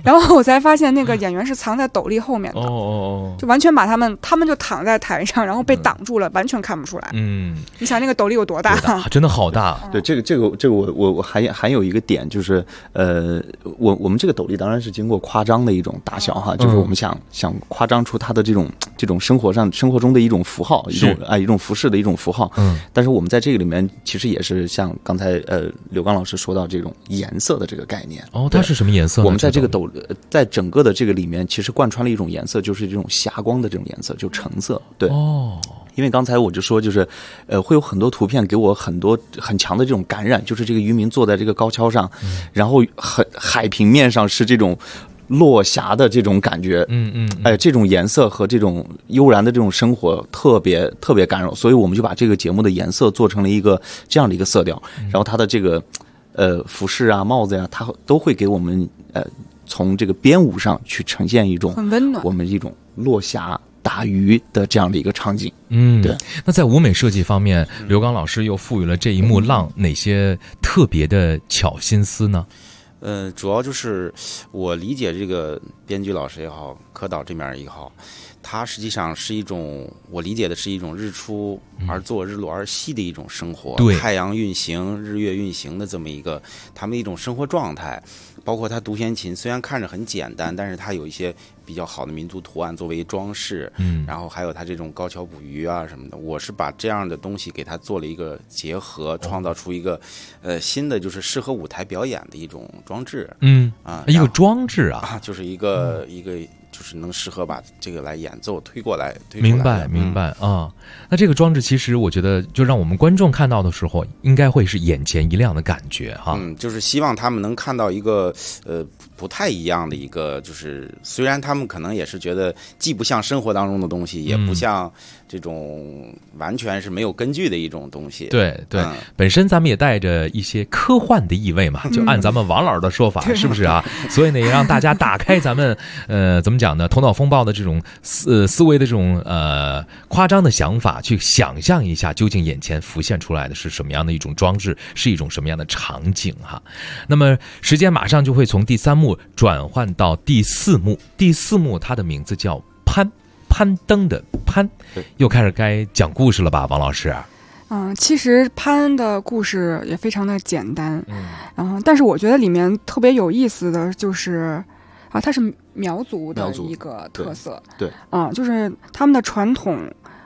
然后我才发现那个演员是藏在斗笠后面的，就完全把他们就躺在台上，然后被挡住了，完全看不出来。你想那个斗笠有多大？ 真的好大。 对，这个我还有一个点就是，我们这个斗笠当然是经过夸张的一种大小哈，就是我们想夸张出它的这种生活中的一种符号，一种服饰的一种符号。但是我们在这个里面其实也是像刚才刘刚老师说到这种颜色的这个概念。 它是什么颜色呢？ 我们在这个在整个的这个里面，其实贯穿了一种颜色，就是这种霞光的这种颜色，就橙色。对。因为刚才我就说，就是会有很多图片给我很强的这种感染，就是这个渔民坐在这个高跷上，然后海平面上是这种落霞的这种感觉，这种颜色和这种悠然的这种生活特别特别感染，所以我们就把这个节目的颜色做成了一个这样的一个色调，然后它的这个服饰啊、帽子呀，它都会给我们从这个编舞上去呈现一种很温暖， 我们一种落霞打鱼的这样的一个场景。对。 那在舞美设计方面，刘刚老师又赋予了这一幕浪哪些特别的巧心思呢？ 主要就是我理解这个编剧老师也好，柯导这边也好，它实际上是一种，我理解的是一种日出而作日落而息的一种生活，太阳运行、日月运行的这么一个他们一种生活状态。包括它独弦琴虽然看着很简单，但是它有一些比较好的民族图案作为装饰，然后还有它这种高跷捕鱼啊什么的，我是把这样的东西给它做了一个结合，创造出一个新的就是适合舞台表演的一种装置。 一个装置啊， 就是一个就是能适合把这个来演奏推过来。 明白啊。那这个装置其实我觉得就让我们观众看到的时候应该会是眼前一亮的感觉哈。 就是希望他们能看到一个不太一样的一个，就是虽然他们可能也是觉得既不像生活当中的东西，也不像这种完全是没有根据的一种东西。 对，本身咱们也带着一些科幻的意味嘛，就按咱们王老的说法，是不是啊？所以呢，也让大家打开咱们怎么讲呢？头脑风暴的这种思维的这种夸张的想法，去想象一下究竟眼前浮现出来的是什么样的一种装置，是一种什么样的场景哈。那么时间马上就会从第3幕转换到第4幕，第4幕它的名字叫攀登的攀，又开始该讲故事了吧，王老师？ 其实潘的故事也非常的简单，但是我觉得里面特别有意思的就是它是苗族的一个特色， 对， 就是他们的传统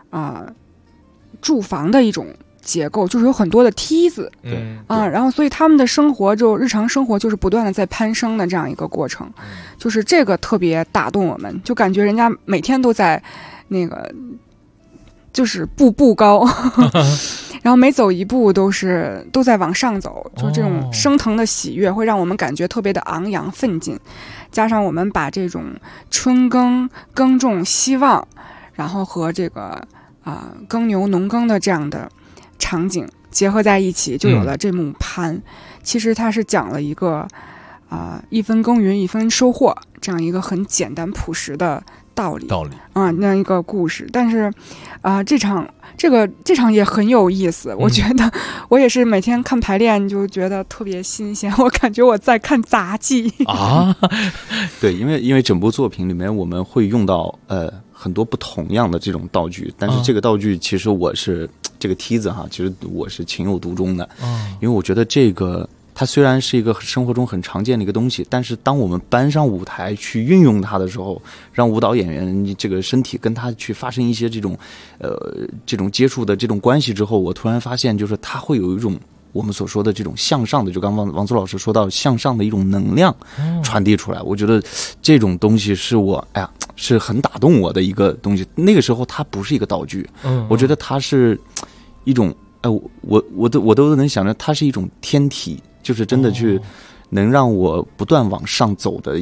住房的一种结构，就是有很多的梯子，然后所以他们的日常生活就是不断的在攀升的这样一个过程，就是这个特别打动我们，就感觉人家每天都在那个就是步步高然后每走一步都在往上走，就这种升腾的喜悦会让我们感觉特别的昂扬奋进，加上我们把这种春耕种希望，然后和这个耕牛农耕的这样的场景结合在一起，就有了这幕攀。其实它是讲了一个一分耕耘一分收获这样一个很简单朴实的道理那样一个故事。但是这场也很有意思，我觉得我也是每天看排练就觉得特别新鲜，我感觉我在看杂技对，因为整部作品里面我们会用到很多不同样的这种道具，但是这个道具其实我是这个梯子其实我是情有独钟的，因为我觉得这个它虽然是一个生活中很常见的一个东西，但是当我们搬上舞台去运用它的时候，让舞蹈演员这个身体跟它去发生一些这种接触的这种关系之后，我突然发现就是它会有一种我们所说的这种向上的，就刚王祖老师说到向上的一种能量传递出来，我觉得这种东西是是很打动我的一个东西。那个时候它不是一个道具，我觉得它是一种我都能想着它是一种天体，就是真的去能让我不断往上走的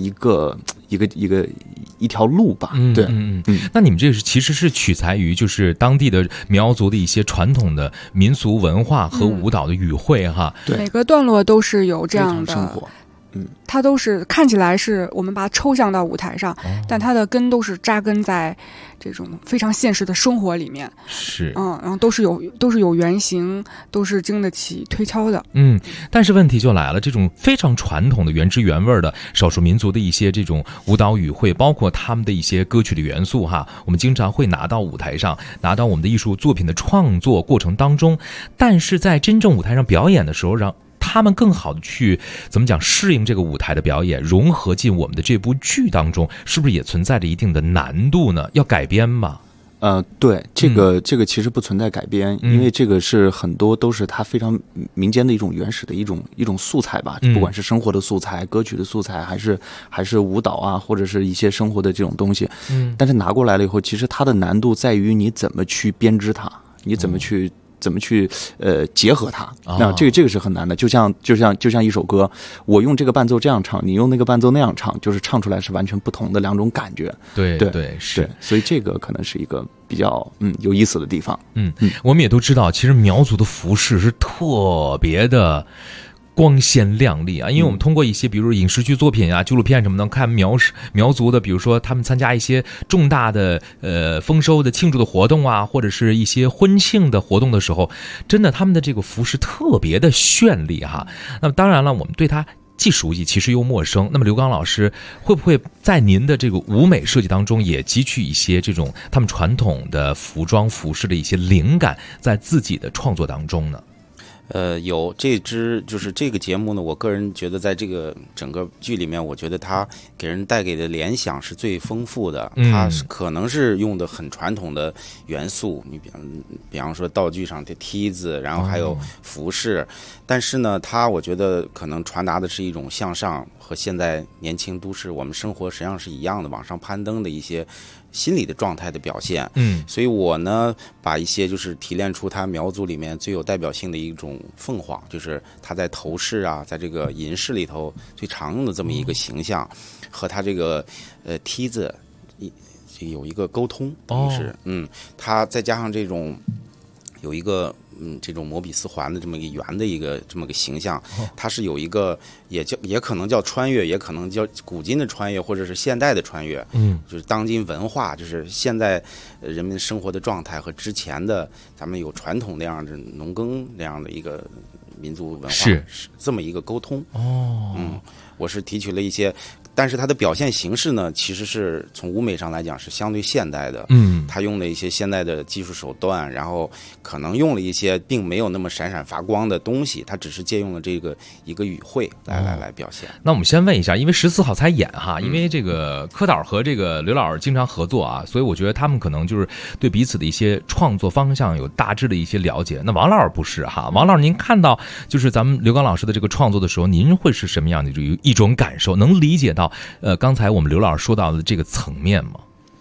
一条路吧。对， 那你们这其实是取材于就是当地的苗族的一些传统的民俗文化和舞蹈的语汇哈。 对， 每个段落都是有这样的它都是看起来是我们把它抽象到舞台上，但它的根都是扎根在这种非常现实的生活里面。 是， 然后都是有原型，都是经得起推敲的。 但是问题就来了，这种非常传统的原汁原味的少数民族的一些这种舞蹈语汇，包括他们的一些歌曲的元素哈，我们经常会拿到舞台上，拿到我们的艺术作品的创作过程当中，但是在真正舞台上表演的时候，让他们更好的去怎么讲适应这个舞台的表演，融合进我们的这部剧当中，是不是也存在着一定的难度呢？要改编吗？ 对，这个其实不存在改编，因为这个是很多都是它非常民间的一种原始的一种素材吧，不管是生活的素材、歌曲的素材，还是舞蹈啊，或者是一些生活的这种东西。但是拿过来了以后，其实它的难度在于你怎么去编织它，你怎么去结合它，那这个是很难的。就像一首歌，我用这个伴奏这样唱，你用那个伴奏那样唱，就是唱出来是完全不同的两种感觉。 对，是， 所以这个可能是一个比较有意思的地方。 我们也都知道，其实苗族的服饰是特别的光鲜亮丽啊，因为我们通过一些比如影视剧作品啊、纪录片什么的，看苗族的，比如说他们参加一些重大的丰收的庆祝的活动啊，或者是一些婚庆的活动的时候，真的他们的这个服饰特别的绚丽哈。那么当然了，我们对它既熟悉其实又陌生。那么刘刚老师会不会在您的这个舞美设计当中也汲取一些这种他们传统的服装服饰的一些灵感在自己的创作当中呢？ 有就是这个节目呢，我个人觉得在这个整个剧里面，我觉得它给人带给的联想是最丰富的。它可能是用的很传统的元素，你比方说道具上的梯子，然后还有服饰，但是呢，我觉得可能传达的是一种向上，和现在年轻都市我们生活实际上是一样的，往上攀登的一些心理的状态的表现。所以我呢把一些就是提炼出它苗族里面最有代表性的一种凤凰，就是它在头饰啊，在这个银饰里头最常用的这么一个形象，和它这个梯子有一个沟通，等于是它再加上这种有一个这种摩比斯环的这么一个圆的这么个形象，它是有一个也可能叫穿越，也可能叫古今的穿越，或者是现代的穿越。就是当今文化，就是现在人们生活的状态和之前的咱们有传统那样的农耕那样的一个民族文化是这么一个沟通。我是提取了一些。但是它的表现形式呢，其实是从舞美上来讲是相对现代的。它用了一些现代的技术手段，然后可能用了一些并没有那么闪闪发光的东西，它只是借用了这个一个语汇来表现。 那我们先问一下，因为14号才演哈，因为这个柯导和这个刘老师经常合作啊，所以我觉得他们可能就是对彼此的一些创作方向有大致的一些了解。那王老师不是哈，王老师您看到就是咱们刘刚老师的这个创作的时候，您会是什么样的一种感受？能理解到刚才我们刘老师说到的这个层面吗？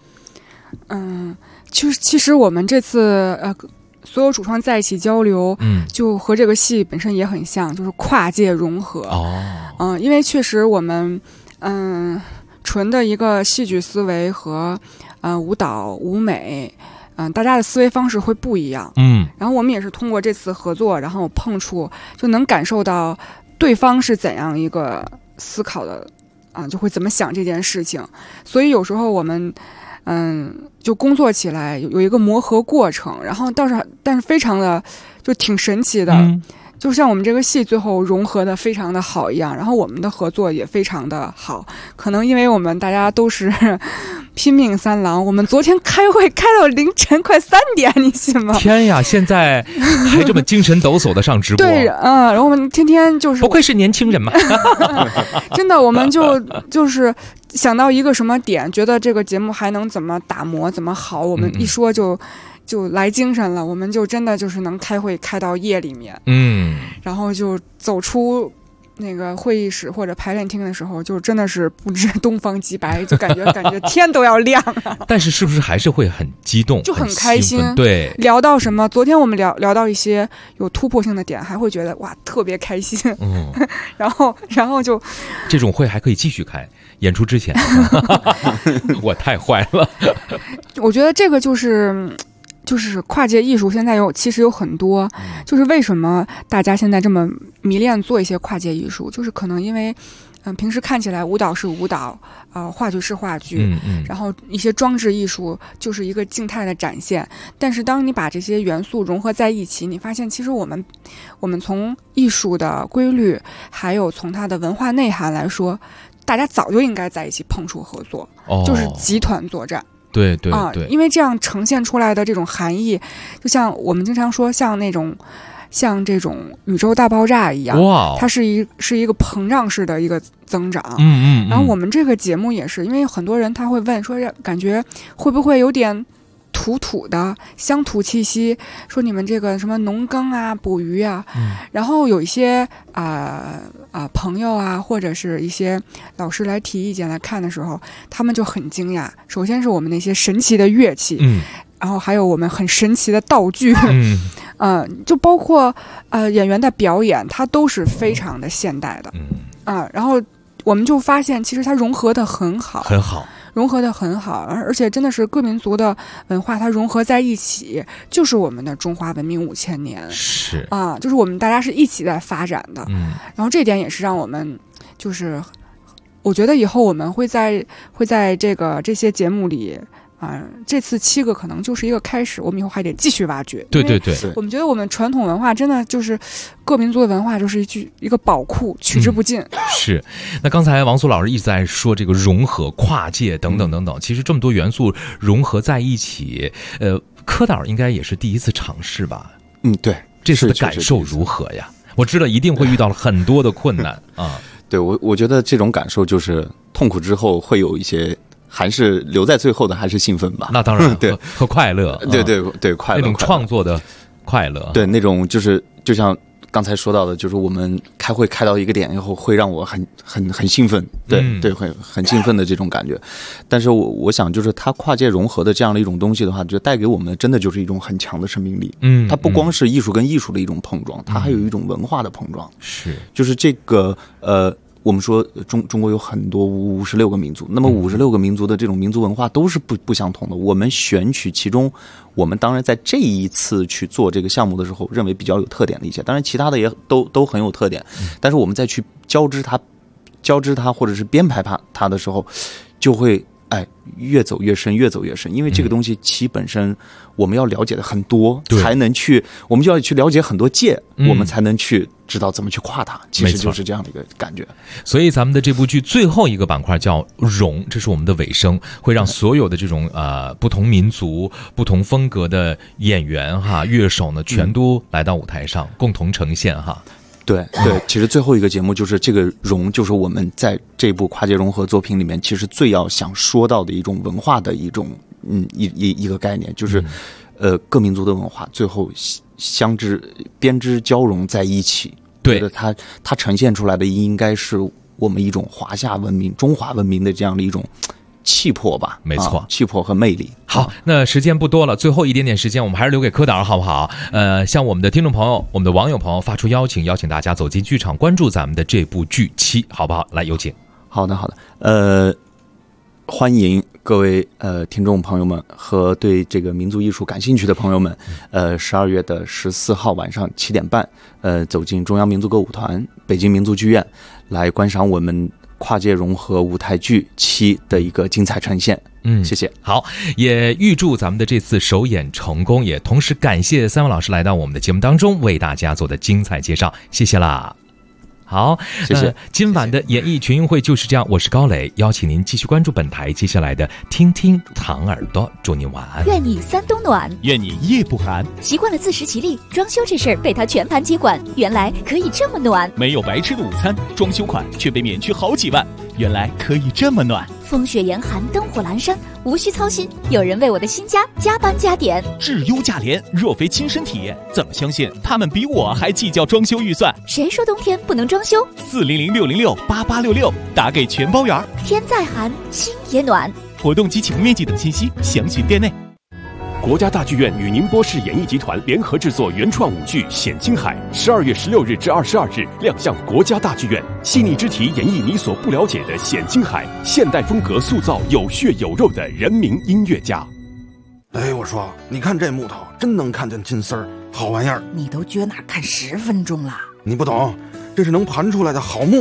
其实我们这次所有主创在一起交流，就和这个戏本身也很像，就是跨界融合。因为确实我们纯的一个戏剧思维和舞蹈舞美，大家的思维方式会不一样。然后我们也是通过这次合作，然后碰触就能感受到对方是怎样一个思考的。就会怎么想这件事情，所以有时候我们就工作起来有一个磨合过程，然后但是非常的就挺神奇的，就像我们这个戏最后融合的非常的好一样，然后我们的合作也非常的好，可能因为我们大家都是拼命三郎，我们昨天开会开到凌晨快3点，你信吗？ 天呀，现在还这么精神抖擞的上直播。 对，然后我们天天就是不愧是年轻人嘛。 真的，我们就是想到一个什么点，觉得这个节目还能怎么打磨怎么好，我们一说就来精神了，我们就真的就是能开会开到夜里面，然后就走出那个会议室或者排练厅的时候，就真的是不知东方既白，就感觉天都要亮了。 但是是不是还是会很激动， 就很开心？ 对， 聊到什么？昨天我们聊到一些有突破性的点，还会觉得哇特别开心。然后就这种会还可以继续开，演出之前。我太坏了。 我觉得这个就是跨界艺术现在其实有很多，就是为什么大家现在这么迷恋做一些跨界艺术，就是可能因为平时看起来舞蹈是舞蹈，话剧是话剧，然后一些装置艺术就是一个静态的展现。但是当你把这些元素融合在一起，你发现其实我们从艺术的规律，还有从它的文化内涵来说，大家早就应该在一起碰触合作，就是集团作战。 对， 因为这样呈现出来的这种含义，就像我们经常说，像这种宇宙大爆炸一样，它是一个膨胀式的一个增长。然后我们这个节目也是，因为很多人他会问说，感觉会不会有点土的乡土气息，说你们这个什么农耕啊、捕鱼啊，然后有一些朋友啊，或者是一些老师来提意见来看的时候，他们就很惊讶。首先是我们那些神奇的乐器，然后还有我们很神奇的道具，就包括演员的表演，它都是非常的现代的，然后我们就发现其实它融合的很好，融合的很好，而且真的是各民族的文化它融合在一起，就是我们的中华文明5000年， 是就是我们大家是一起在发展的，然后这点也是让我们就是我觉得以后我们会在这些节目里。这次7个可能就是一个开始，我们以后还得继续挖掘。 对， 我们觉得我们传统文化真的就是各民族的文化，就是一个宝库，取之不尽。 是。那刚才王苏老师一直在说这个融合、跨界等等等等，其实这么多元素融合在一起，柯导应该也是第一次尝试吧？ 对。 这次的感受如何呀？我知道一定会遇到了很多的困难啊。 对，我觉得这种感受就是痛苦之后会有一些。还是留在最后的还是兴奋吧， 那当然， 对， 和快乐， 对，快乐， 那种创作的快乐， 对，那种就像刚才说到的，就是我们开会开到一个点以后，会让我很兴奋，对，会很兴奋的这种感觉。但是我想，就是它跨界融合的这样的一种东西的话，就带给我们真的就是一种很强的生命力。它不光是艺术跟艺术的一种碰撞，它还有一种文化的碰撞。 是， 就是这个我们说中国有很多56个民族，那么56个民族的这种民族文化都是不相同的。我们选取其中，我们当然在这一次去做这个项目的时候，认为比较有特点的一些，当然其他的也都很有特点，但是我们再去交织它或者是编排它的时候，就会越走越深，越走越深，因为这个东西其本身我们要了解的很多，才能我们就要去了解很多界，我们才能去知道怎么去跨它，其实就是这样的一个感觉。 所以咱们的这部剧最后一个板块叫融，这是我们的尾声，会让所有的这种不同民族、不同风格的演员乐手呢，全都来到舞台上共同呈现对，其实最后一个节目就是这个融，就是我们在这部跨界融合作品里面，其实最要想说到的一种文化的一种一个概念，就是各民族的文化最后编织交融在一起。 对， 它呈现出来的应该是我们一种华夏文明、中华文明的这样的一种气魄吧， 没错， 气魄和魅力。 好，那时间不多了，最后一点点时间，我们还是留给柯导，好不好？向我们的听众朋友、我们的网友朋友发出邀请大家走进剧场，关注咱们的这部剧期，好不好？来，有请。 好的，欢迎各位听众朋友们和对这个民族艺术感兴趣的朋友们，12月14号晚上7点半，走进中央民族歌舞团北京民族剧院，来观赏我们跨界融合舞台剧7的一个精彩呈现。谢谢。 好，也预祝咱们的这次首演成功，也同时感谢3位老师来到我们的节目当中，为大家做的精彩介绍，谢谢啦。好， 谢谢。 今晚的演艺群英会就是这样，我是高磊，邀请您继续关注本台接下来的听听糖耳朵，祝您晚安。 愿你3冬暖， 愿你夜不寒。 习惯了自食其力，装修这事儿被他全盘接管，原来可以这么暖。 没有白吃的午餐，装修款却被免去好几万，原来可以这么暖。 风雪严寒，灯火阑珊，无需操心，有人为我的新家加班加点。 质优价廉，若非亲身体验，怎么相信他们比我还计较装修预算？ 谁说冬天不能装修 ？400-606-8866，打给全包圆。 天再寒，心也暖。 活动及启用面积等信息，详询店内。 国家大剧院与宁波市演艺集团联合制作原创舞剧《显青海》，12月16日至22日亮相国家大剧院，细腻之题演绎你所不了解的显青海，现代风格塑造有血有肉的人民音乐家。 我说，你看这木头，真能看见金丝儿，好玩意儿。 你都撅哪看10分钟了？ 你不懂，这是能盘出来的好木头。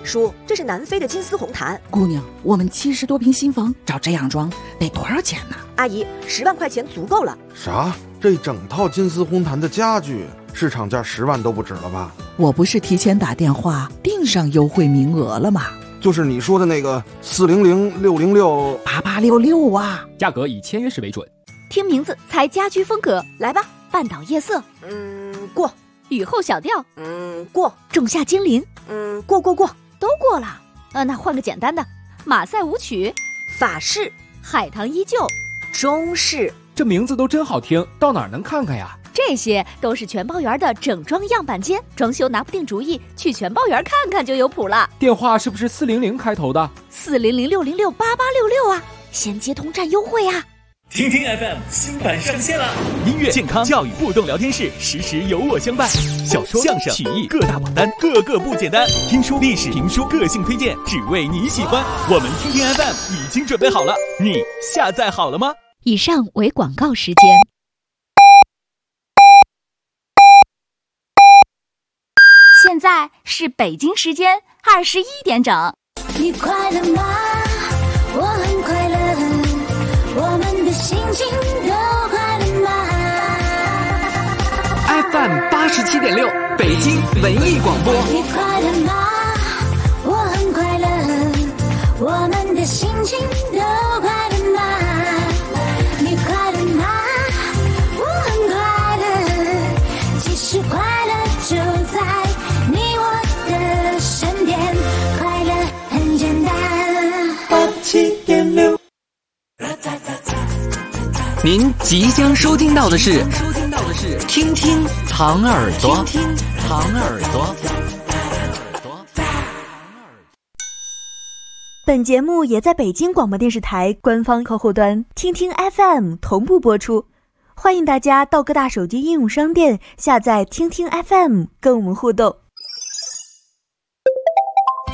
叔，这是南非的金丝红檀。 姑娘，我们70多平新房找这样装得多少钱呢？ 阿姨，10万块钱足够了。 啥？这整套金丝红檀的家具市场价10万都不止了吧？ 我不是提前打电话订上优惠名额了吗？ 就是你说的那个400-606-8866啊， 价格以签约时为准。 听名字猜家居风格，来吧。半岛夜色， 过。 雨后小调， 过。 仲夏精灵， 过， 都过了。那换个简单的，马赛舞曲， 法式， 海棠依旧， 中式。 这名字都真好听，到哪儿能看看呀？ 这些都是全包园的整装样板间，装修拿不定主意，去全包园看看就有谱了。 电话是不是400开头的 ？400-606-8866啊，先接通占优惠啊！ 听听 FM 新版上线了，音乐、健康、教育、互动聊天室，时时有我相伴。小说、相声、曲艺各大榜单，个个不简单。听书、历史、评书，个性推荐，只为你喜欢。我们听听 FM 已经准备好了，你下载好了吗？ 以上为广告时间。现在是北京时间21点整。 你快乐吗？我很快乐，我们的心情都快乐吗 ？FM 87.6，北京文艺广播。 你快乐吗？我很快乐，我们的心情都快乐吗？你快乐吗？我很快乐，其实快乐就在你我的身边，快乐很简单。87.6。 您即将收听到的是听听藏耳朵，藏耳朵。 本节目也在北京广播电视台官方客户端听听 FM 同步播出，欢迎大家到各大手机应用商店下载听听 FM 跟我们互动。